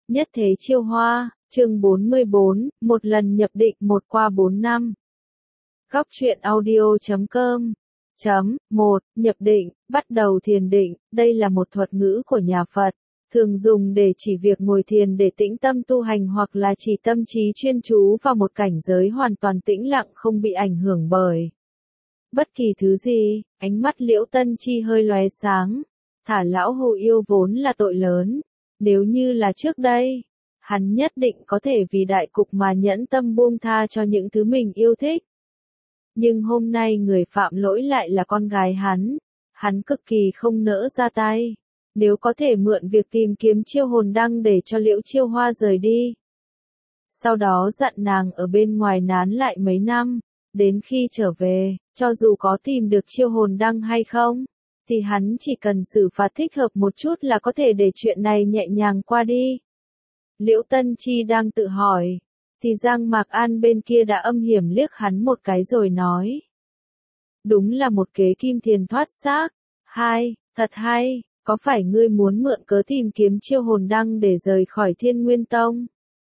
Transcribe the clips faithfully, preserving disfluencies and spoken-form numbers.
Nhất thế chiêu hoa, chương bốn mươi bốn, một lần nhập định một qua bốn năm. Góc truyện audio chấm com chấm một Nhập định, bắt đầu thiền định, đây là một thuật ngữ của nhà Phật, thường dùng để chỉ việc ngồi thiền để tĩnh tâm tu hành hoặc là chỉ tâm trí chuyên chú vào một cảnh giới hoàn toàn tĩnh lặng không bị ảnh hưởng bởi bất kỳ thứ gì. Ánh mắt Liễu Tân Chi hơi lóe sáng, thả lão hồ yêu vốn là tội lớn, nếu như là trước đây, hắn nhất định có thể vì đại cục mà nhẫn tâm buông tha cho những thứ mình yêu thích. Nhưng hôm nay người phạm lỗi lại là con gái hắn, hắn cực kỳ không nỡ ra tay, nếu có thể mượn việc tìm kiếm chiêu hồn đăng để cho Liễu Chiêu Hoa rời đi. Sau đó dặn nàng ở bên ngoài nán lại mấy năm, đến khi trở về, cho dù có tìm được chiêu hồn đăng hay không, thì hắn chỉ cần xử phạt thích hợp một chút là có thể để chuyện này nhẹ nhàng qua đi. Liễu Tân Chi đang tự hỏi, thì Giang Mạc An bên kia đã âm hiểm liếc hắn một cái rồi nói. Đúng là một kế kim thiền thoát xác. Hai, thật hay, có phải ngươi muốn mượn cớ tìm kiếm chiêu hồn đăng để rời khỏi Thiên Nguyên Tông?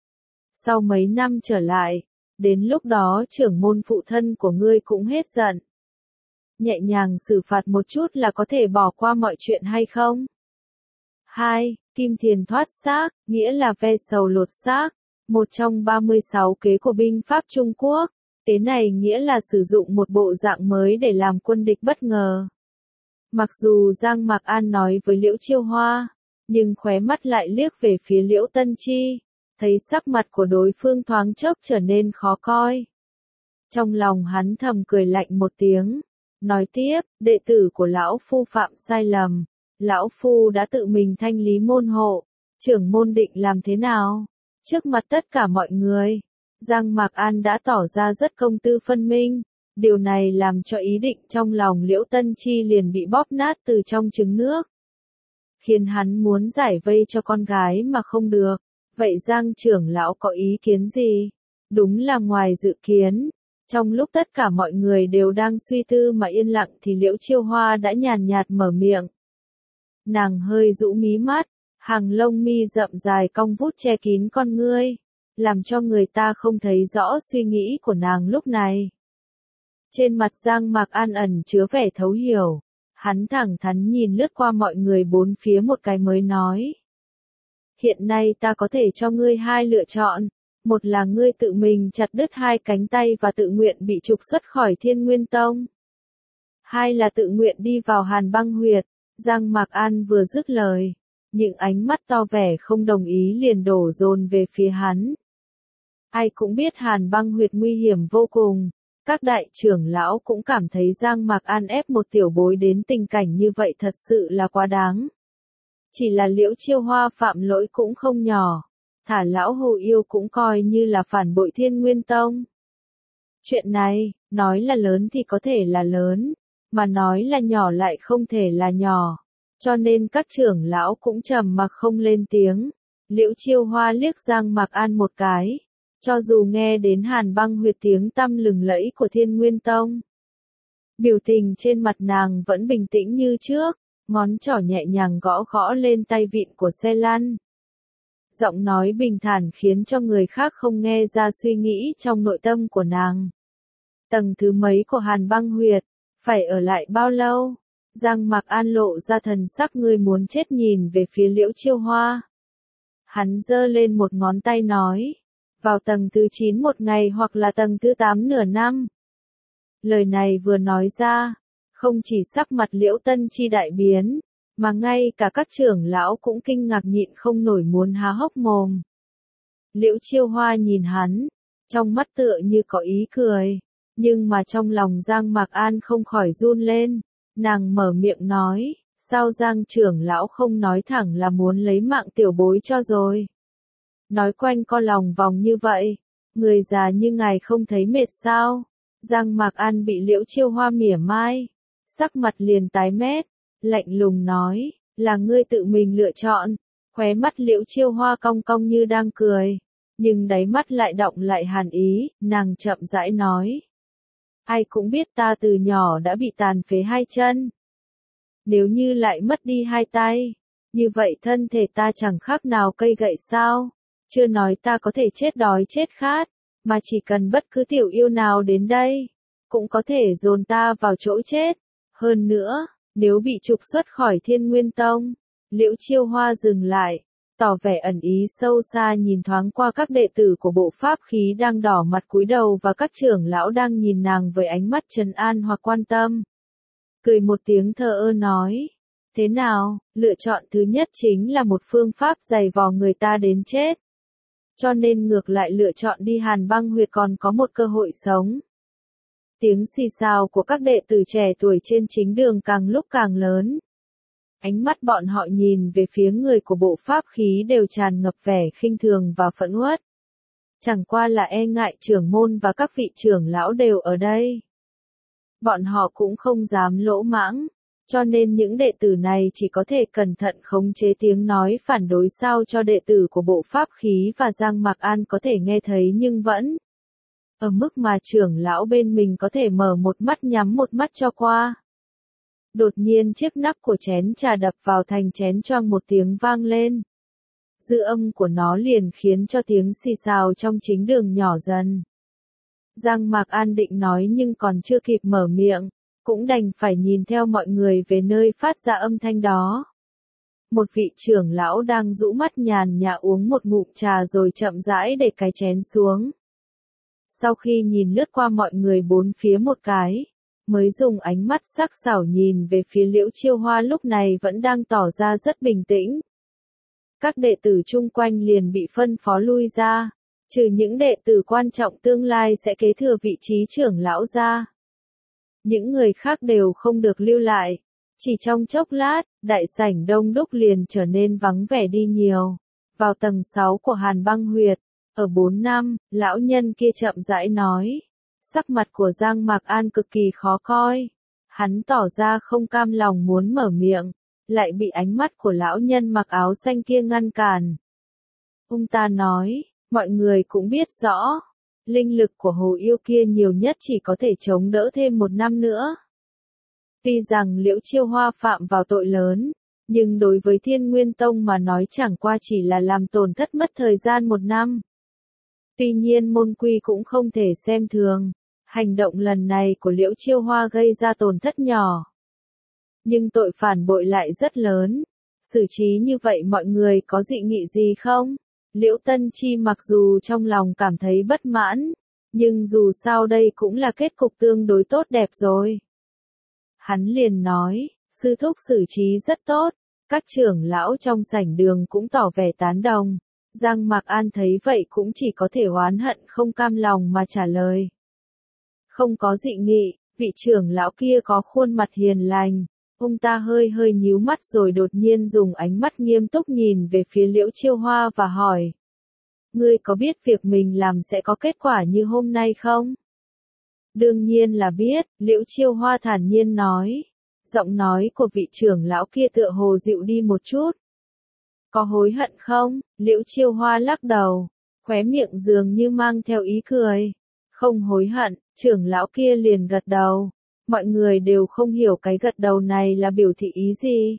Sau mấy năm trở lại, đến lúc đó trưởng môn phụ thân của ngươi cũng hết giận. Nhẹ nhàng xử phạt một chút là có thể bỏ qua mọi chuyện hay không? Hai, kim thiền thoát xác, nghĩa là ve sầu lột xác, một trong ba mươi sáu kế của binh pháp Trung Quốc. Kế này nghĩa là sử dụng một bộ dạng mới để làm quân địch bất ngờ. Mặc dù Giang Mạc An nói với Liễu Chiêu Hoa, nhưng khóe mắt lại liếc về phía Liễu Tân Chi, thấy sắc mặt của đối phương thoáng chốc trở nên khó coi. Trong lòng hắn thầm cười lạnh một tiếng, nói tiếp, đệ tử của lão phu phạm sai lầm, lão phu đã tự mình thanh lý môn hộ, trưởng môn định làm thế nào? Trước mặt tất cả mọi người, Giang Mạc An đã tỏ ra rất công tư phân minh, điều này làm cho ý định trong lòng Liễu Tân Chi liền bị bóp nát từ trong trứng nước, khiến hắn muốn giải vây cho con gái mà không được. Vậy Giang trưởng lão có ý kiến gì? Đúng là ngoài dự kiến. Trong lúc tất cả mọi người đều đang suy tư mà yên lặng thì Liễu Chiêu Hoa đã nhàn nhạt mở miệng. Nàng hơi rũ mí mắt, hàng lông mi rậm dài cong vút che kín con ngươi, làm cho người ta không thấy rõ suy nghĩ của nàng lúc này. Trên mặt Giang Mạc An ẩn chứa vẻ thấu hiểu, hắn thẳng thắn nhìn lướt qua mọi người bốn phía một cái mới nói. Hiện nay ta có thể cho ngươi hai lựa chọn, một là ngươi tự mình chặt đứt hai cánh tay và tự nguyện bị trục xuất khỏi Thiên Nguyên Tông. Hai là tự nguyện đi vào Hàn Băng Huyệt. Giang Mạc An vừa dứt lời, những ánh mắt to vẻ không đồng ý liền đổ dồn về phía hắn. Ai cũng biết Hàn Băng Huyệt nguy hiểm vô cùng, các đại trưởng lão cũng cảm thấy Giang Mạc An ép một tiểu bối đến tình cảnh như vậy thật sự là quá đáng. Chỉ là Liễu Chiêu Hoa phạm lỗi cũng không nhỏ, thả lão hồ yêu cũng coi như là phản bội Thiên Nguyên Tông. Chuyện này, nói là lớn thì có thể là lớn, mà nói là nhỏ lại không thể là nhỏ, cho nên các trưởng lão cũng trầm mặc không lên tiếng. Liễu Chiêu Hoa liếc Giang Mạc An một cái, cho dù nghe đến Hàn Băng Huyệt tiếng tăm lừng lẫy của Thiên Nguyên Tông, biểu tình trên mặt nàng vẫn bình tĩnh như trước, ngón trỏ nhẹ nhàng gõ gõ lên tay vịn của xe lăn. Giọng nói bình thản khiến cho người khác không nghe ra suy nghĩ trong nội tâm của nàng. Tầng thứ mấy của Hàn Băng Huyệt, phải ở lại bao lâu? Giang Mạc An lộ ra thần sắc người muốn chết nhìn về phía Liễu Chiêu Hoa. Hắn giơ lên một ngón tay nói, vào tầng thứ chín một ngày hoặc là tầng thứ tám nửa năm. Lời này vừa nói ra, không chỉ sắc mặt Liễu Tân Chi đại biến, mà ngay cả các trưởng lão cũng kinh ngạc nhịn không nổi muốn há hốc mồm. Liễu Chiêu Hoa nhìn hắn, trong mắt tựa như có ý cười, nhưng mà trong lòng Giang Mạc An không khỏi run lên, nàng mở miệng nói, sao Giang trưởng lão không nói thẳng là muốn lấy mạng tiểu bối cho rồi. Nói quanh co lòng vòng như vậy, người già như ngài không thấy mệt sao? Giang Mạc An bị Liễu Chiêu Hoa mỉa mai, sắc mặt liền tái mét, lạnh lùng nói, là ngươi tự mình lựa chọn. Khóe mắt Liễu Chiêu Hoa cong cong như đang cười, nhưng đáy mắt lại đọng lại hàn ý, nàng chậm rãi nói. Ai cũng biết ta từ nhỏ đã bị tàn phế hai chân. Nếu như lại mất đi hai tay, Như vậy thân thể ta chẳng khác nào cây gậy sao? Chưa nói ta có thể chết đói chết khát, mà chỉ cần bất cứ tiểu yêu nào đến đây, cũng có thể dồn ta vào chỗ chết. Hơn nữa, nếu bị trục xuất khỏi Thiên Nguyên Tông, Liễu Chiêu Hoa dừng lại, tỏ vẻ ẩn ý sâu xa nhìn thoáng qua các đệ tử của bộ pháp khí đang đỏ mặt cúi đầu và các trưởng lão đang nhìn nàng với ánh mắt trấn an hoặc quan tâm. Cười một tiếng thờ ơ nói, thế nào, lựa chọn thứ nhất chính là một phương pháp giày vò người ta đến chết. Cho nên ngược lại lựa chọn đi Hàn Băng Huyệt còn có một cơ hội sống. Tiếng xì xào của các đệ tử trẻ tuổi trên chính đường càng lúc càng lớn. Ánh mắt bọn họ nhìn về phía người của bộ pháp khí đều tràn ngập vẻ khinh thường và phẫn uất. Chẳng qua là e ngại trưởng môn và các vị trưởng lão đều ở đây. Bọn họ cũng không dám lỗ mãng, cho nên những đệ tử này chỉ có thể cẩn thận khống chế tiếng nói phản đối sao cho đệ tử của bộ pháp khí và Giang Mạc An có thể nghe thấy nhưng vẫn ở mức mà trưởng lão bên mình có thể mở một mắt nhắm một mắt cho qua. Đột nhiên chiếc nắp của chén trà đập vào thành chén choang một tiếng vang lên. Dư âm của nó liền khiến cho tiếng xì xào trong chính đường nhỏ dần. Giang Mạc An định nói nhưng còn chưa kịp mở miệng, cũng đành phải nhìn theo mọi người về nơi phát ra âm thanh đó. Một vị trưởng lão đang rũ mắt nhàn nhã uống một ngụm trà rồi chậm rãi để cái chén xuống. Sau khi nhìn lướt qua mọi người bốn phía một cái, mới dùng ánh mắt sắc sảo nhìn về phía Liễu Chiêu Hoa lúc này vẫn đang tỏ ra rất bình tĩnh. Các đệ tử chung quanh liền bị phân phó lui ra, trừ những đệ tử quan trọng tương lai sẽ kế thừa vị trí trưởng lão ra. Những người khác đều không được lưu lại. Chỉ trong chốc lát, đại sảnh đông đúc liền trở nên vắng vẻ đi nhiều. Vào tầng sáu của Hàn Băng Huyệt, ở bốn năm, lão nhân kia chậm rãi nói. Sắc mặt của Giang Mạc An cực kỳ khó coi. Hắn tỏ ra không cam lòng muốn mở miệng, lại bị ánh mắt của lão nhân mặc áo xanh kia ngăn cản. Ông ta nói, mọi người cũng biết rõ, linh lực của hồ yêu kia nhiều nhất chỉ có thể chống đỡ thêm một năm nữa. Tuy rằng Liễu Chiêu Hoa phạm vào tội lớn, nhưng đối với Thiên Nguyên Tông mà nói chẳng qua chỉ là làm tổn thất mất thời gian một năm. Tuy nhiên môn quy cũng không thể xem thường, hành động lần này của Liễu Chiêu Hoa gây ra tổn thất nhỏ. Nhưng tội phản bội lại rất lớn, xử trí như vậy mọi người có dị nghị gì không? Liễu Tân Chi mặc dù trong lòng cảm thấy bất mãn, nhưng dù sao đây cũng là kết cục tương đối tốt đẹp rồi. Hắn liền nói, sư thúc xử trí rất tốt, các trưởng lão trong sảnh đường cũng tỏ vẻ tán đồng. Giang Mạc An thấy vậy cũng chỉ có thể oán hận không cam lòng mà trả lời. Không có dị nghị, vị trưởng lão kia có khuôn mặt hiền lành. Ông ta hơi hơi nhíu mắt rồi đột nhiên dùng ánh mắt nghiêm túc nhìn về phía Liễu Chiêu Hoa và hỏi. Ngươi có biết việc mình làm sẽ có kết quả như hôm nay không? Đương nhiên là biết, Liễu Chiêu Hoa thản nhiên nói. Giọng nói của vị trưởng lão kia tựa hồ dịu đi một chút. Có hối hận không? Liễu Chiêu Hoa lắc đầu, khóe miệng dường như mang theo ý cười. Không hối hận, trưởng lão kia liền gật đầu. Mọi người đều không hiểu cái gật đầu này là biểu thị ý gì.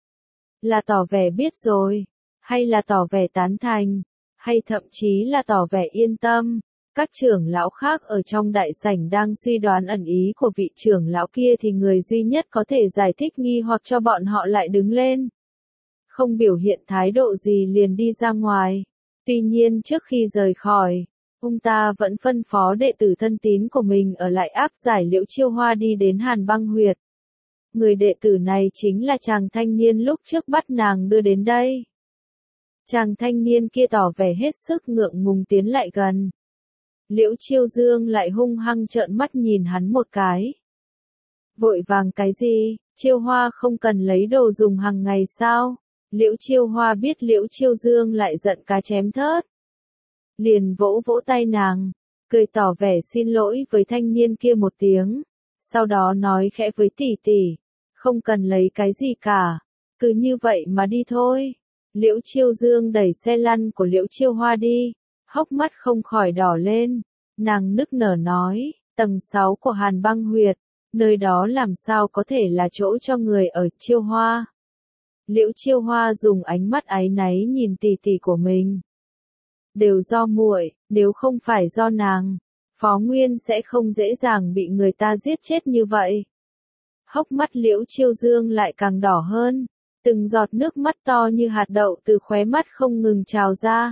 Là tỏ vẻ biết rồi, hay là tỏ vẻ tán thành, hay thậm chí là tỏ vẻ yên tâm. Các trưởng lão khác ở trong đại sảnh đang suy đoán ẩn ý của vị trưởng lão kia thì người duy nhất có thể giải thích nghi hoặc cho bọn họ lại đứng lên. Không biểu hiện thái độ gì liền đi ra ngoài. Tuy nhiên trước khi rời khỏi, ông ta vẫn phân phó đệ tử thân tín của mình ở lại áp giải Liễu Chiêu Hoa đi đến Hàn Băng Huyệt. Người đệ tử này chính là chàng thanh niên lúc trước bắt nàng đưa đến đây. Chàng thanh niên kia tỏ vẻ hết sức ngượng ngùng tiến lại gần. Liễu Chiêu Dương lại hung hăng trợn mắt nhìn hắn một cái. Vội vàng cái gì, Chiêu Hoa không cần lấy đồ dùng hàng ngày sao? Liễu Chiêu Hoa biết Liễu Chiêu Dương lại giận cá chém thớt. Liền vỗ vỗ tay nàng, cười tỏ vẻ xin lỗi với thanh niên kia một tiếng. Sau đó nói khẽ với tỷ tỷ, không cần lấy cái gì cả, cứ như vậy mà đi thôi. Liễu Chiêu Dương đẩy xe lăn của Liễu Chiêu Hoa đi, hốc mắt không khỏi đỏ lên. Nàng nức nở nói, tầng sáu của Hàn Băng Huyệt, nơi đó làm sao có thể là chỗ cho người ở. Chiêu Hoa, Liễu Chiêu Hoa dùng ánh mắt áy náy nhìn tỷ tỷ của mình. Đều do muội, nếu không phải do nàng, Phó Nguyên sẽ không dễ dàng bị người ta giết chết như vậy. Hốc mắt Liễu Chiêu Dương lại càng đỏ hơn, từng giọt nước mắt to như hạt đậu từ khóe mắt không ngừng trào ra.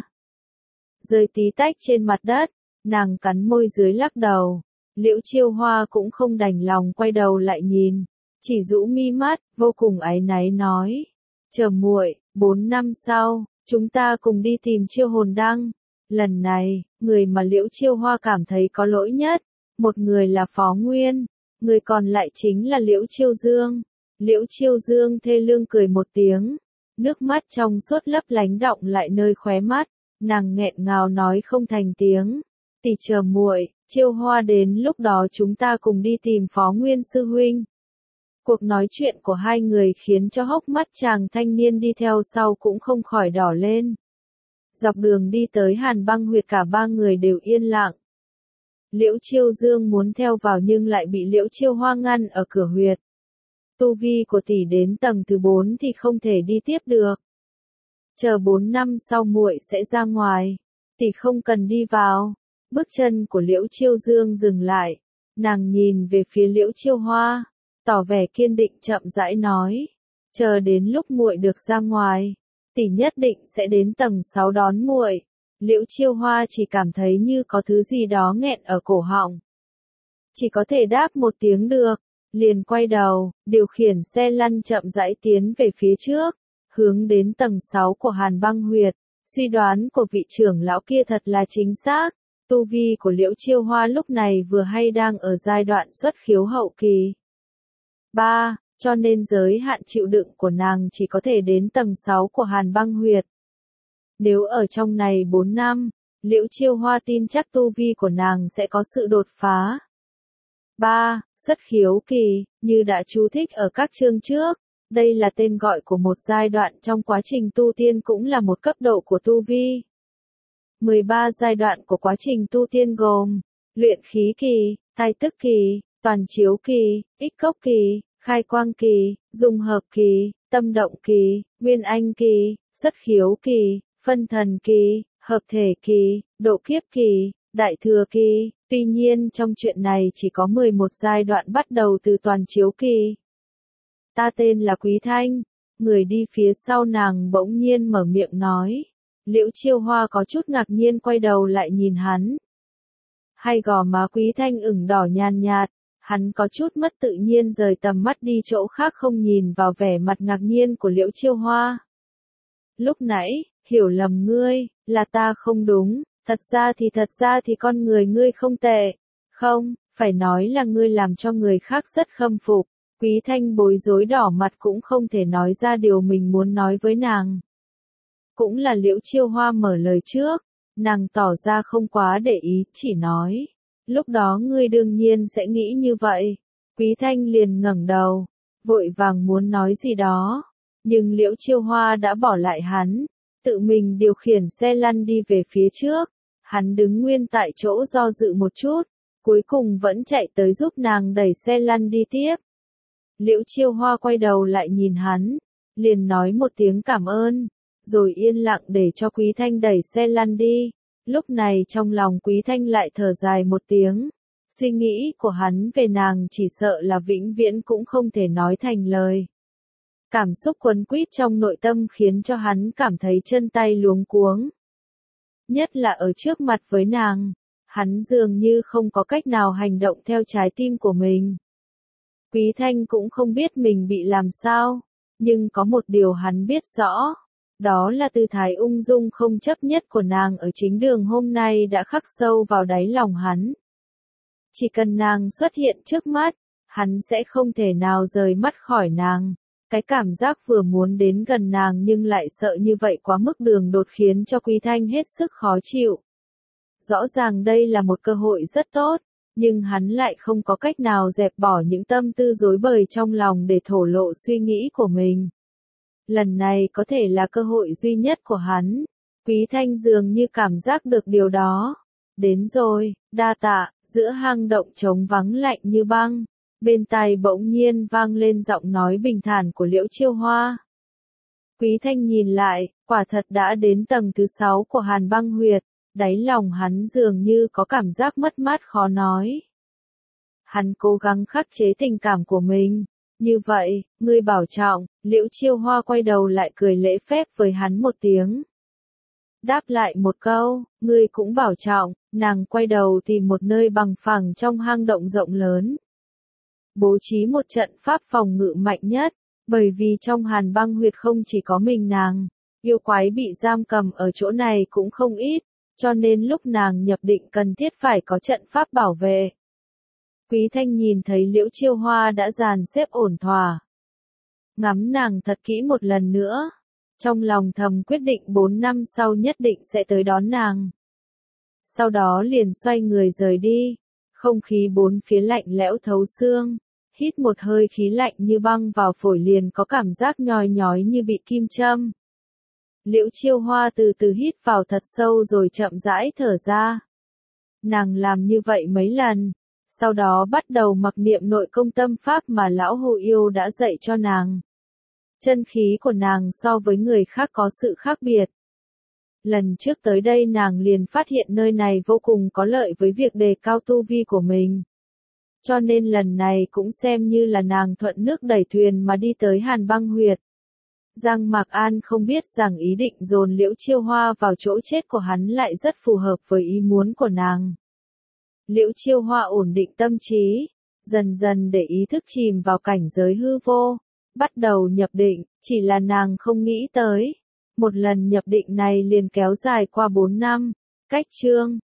Rơi tí tách trên mặt đất, nàng cắn môi dưới lắc đầu. Liễu Chiêu Hoa cũng không đành lòng quay đầu lại nhìn, chỉ rũ mi mắt, vô cùng áy náy nói: "Chờ muội, bốn năm sau, chúng ta cùng đi tìm Chiêu Hồn Đăng." Lần này, người mà Liễu Chiêu Hoa cảm thấy có lỗi nhất, một người là Phó Nguyên, người còn lại chính là Liễu Chiêu Dương. Liễu Chiêu Dương thê lương cười một tiếng, nước mắt trong suốt lấp lánh đọng lại nơi khóe mắt, nàng nghẹn ngào nói không thành tiếng: "Tỷ chờ muội, Chiêu Hoa đến lúc đó chúng ta cùng đi tìm Phó Nguyên sư huynh." Cuộc nói chuyện của hai người khiến cho hốc mắt chàng thanh niên đi theo sau cũng không khỏi đỏ lên. Dọc đường đi tới Hàn Băng Huyệt cả ba người đều yên lặng. Liễu Chiêu Dương muốn theo vào nhưng lại bị Liễu Chiêu Hoa ngăn ở cửa huyệt. Tu vi của tỷ đến tầng thứ bốn thì không thể đi tiếp được. Chờ bốn năm sau muội sẽ ra ngoài, tỷ không cần đi vào. Bước chân của Liễu Chiêu Dương dừng lại, nàng nhìn về phía Liễu Chiêu Hoa, tỏ vẻ kiên định chậm rãi nói: "Chờ đến lúc muội được ra ngoài, tỷ nhất định sẽ đến tầng sáu đón muội." Liễu Chiêu Hoa chỉ cảm thấy như có thứ gì đó nghẹn ở cổ họng. Chỉ có thể đáp một tiếng được, liền quay đầu, điều khiển xe lăn chậm rãi tiến về phía trước, hướng đến tầng sáu của Hàn Băng Huyệt. Suy đoán của vị trưởng lão kia thật là chính xác, tu vi của Liễu Chiêu Hoa lúc này vừa hay đang ở giai đoạn xuất khiếu hậu kỳ. ba. Cho nên giới hạn chịu đựng của nàng chỉ có thể đến tầng sáu của Hàn Băng Huyệt. Nếu ở trong này bốn năm, Liễu Chiêu Hoa tin chắc tu vi của nàng sẽ có sự đột phá. ba. Xuất khiếu kỳ, như đã chú thích ở các chương trước, đây là tên gọi của một giai đoạn trong quá trình tu tiên cũng là một cấp độ của tu vi. mười ba giai đoạn của quá trình tu tiên gồm: luyện khí kỳ, thai tức kỳ, toàn chiếu kỳ, ích cốc kỳ, khai quang kỳ, dung hợp kỳ, tâm động kỳ, nguyên anh kỳ, xuất khiếu kỳ, phân thần kỳ, hợp thể kỳ, độ kiếp kỳ, đại thừa kỳ. Tuy nhiên trong chuyện này chỉ có mười một giai đoạn bắt đầu từ toàn chiếu kỳ. Ta tên là Quý Thanh. Người đi phía sau nàng bỗng nhiên mở miệng nói. Liễu Chiêu Hoa có chút ngạc nhiên quay đầu lại nhìn hắn. Hai gò má Quý Thanh ửng đỏ nhàn nhạt, hắn có chút mất tự nhiên rời tầm mắt đi chỗ khác không nhìn vào vẻ mặt ngạc nhiên của Liễu Chiêu Hoa. Lúc nãy, hiểu lầm ngươi, là ta không đúng, thật ra thì thật ra thì con người ngươi không tệ. Không, phải nói là ngươi làm cho người khác rất khâm phục. Quý Thanh bối rối đỏ mặt cũng không thể nói ra điều mình muốn nói với nàng. Cũng là Liễu Chiêu Hoa mở lời trước, nàng tỏ ra không quá để ý, chỉ nói. Lúc đó ngươi đương nhiên sẽ nghĩ như vậy. Quý Thanh liền ngẩng đầu, vội vàng muốn nói gì đó. Nhưng Liễu Chiêu Hoa đã bỏ lại hắn, tự mình điều khiển xe lăn đi về phía trước. Hắn đứng nguyên tại chỗ do dự một chút, cuối cùng vẫn chạy tới giúp nàng đẩy xe lăn đi tiếp. Liễu Chiêu Hoa quay đầu lại nhìn hắn, liền nói một tiếng cảm ơn, rồi yên lặng để cho Quý Thanh đẩy xe lăn đi. Lúc này trong lòng Quý Thanh lại thở dài một tiếng, suy nghĩ của hắn về nàng chỉ sợ là vĩnh viễn cũng không thể nói thành lời. Cảm xúc quấn quýt trong nội tâm khiến cho hắn cảm thấy chân tay luống cuống. Nhất là ở trước mặt với nàng, hắn dường như không có cách nào hành động theo trái tim của mình. Quý Thanh cũng không biết mình bị làm sao, nhưng có một điều hắn biết rõ, đó là tư thái ung dung không chấp nhất của nàng ở chính đường hôm nay đã khắc sâu vào đáy lòng hắn. Chỉ cần nàng xuất hiện trước mắt, hắn sẽ không thể nào rời mắt khỏi nàng. Cái cảm giác vừa muốn đến gần nàng nhưng lại sợ như vậy quá mức đường đột khiến cho Quý Thanh hết sức khó chịu. Rõ ràng đây là một cơ hội rất tốt, nhưng hắn lại không có cách nào dẹp bỏ những tâm tư rối bời trong lòng để thổ lộ suy nghĩ của mình. Lần này có thể là cơ hội duy nhất của hắn. Quý Thanh dường như cảm giác được điều đó. Đến rồi, đa tạ, giữa hang động trống vắng lạnh như băng. Bên tai bỗng nhiên vang lên giọng nói bình thản của Liễu Chiêu Hoa. Quý Thanh nhìn lại, quả thật đã đến tầng thứ sáu của Hàn Băng Huyệt, đáy lòng hắn dường như có cảm giác mất mát khó nói. Hắn cố gắng khắc chế tình cảm của mình. Như vậy, ngươi bảo trọng, Liễu Chiêu Hoa quay đầu lại cười lễ phép với hắn một tiếng. Đáp lại một câu, ngươi cũng bảo trọng, nàng quay đầu tìm một nơi bằng phẳng trong hang động rộng lớn. Bố trí một trận pháp phòng ngự mạnh nhất, bởi vì trong Hàn Băng Huyệt không chỉ có mình nàng, yêu quái bị giam cầm ở chỗ này cũng không ít, cho nên lúc nàng nhập định cần thiết phải có trận pháp bảo vệ. Quý Thanh nhìn thấy Liễu Chiêu Hoa đã dàn xếp ổn thỏa. Ngắm nàng thật kỹ một lần nữa. Trong lòng thầm quyết định bốn năm sau nhất định sẽ tới đón nàng. Sau đó liền xoay người rời đi. Không khí bốn phía lạnh lẽo thấu xương. Hít một hơi khí lạnh như băng vào phổi liền có cảm giác nhói nhói như bị kim châm. Liễu Chiêu Hoa từ từ hít vào thật sâu rồi chậm rãi thở ra. Nàng làm như vậy mấy lần. Sau đó bắt đầu mặc niệm nội công tâm pháp mà lão Hồ Yêu đã dạy cho nàng. Chân khí của nàng so với người khác có sự khác biệt. Lần trước tới đây nàng liền phát hiện nơi này vô cùng có lợi với việc đề cao tu vi của mình. Cho nên lần này cũng xem như là nàng thuận nước đẩy thuyền mà đi tới Hàn Băng Huyệt. Giang Mạc An không biết rằng ý định dồn Liễu Chiêu Hoa vào chỗ chết của hắn lại rất phù hợp với ý muốn của nàng. Liễu Chiêu Hoa ổn định tâm trí, dần dần để ý thức chìm vào cảnh giới hư vô, bắt đầu nhập định, chỉ là nàng không nghĩ tới. Một lần nhập định này liền kéo dài qua bốn năm, cách chương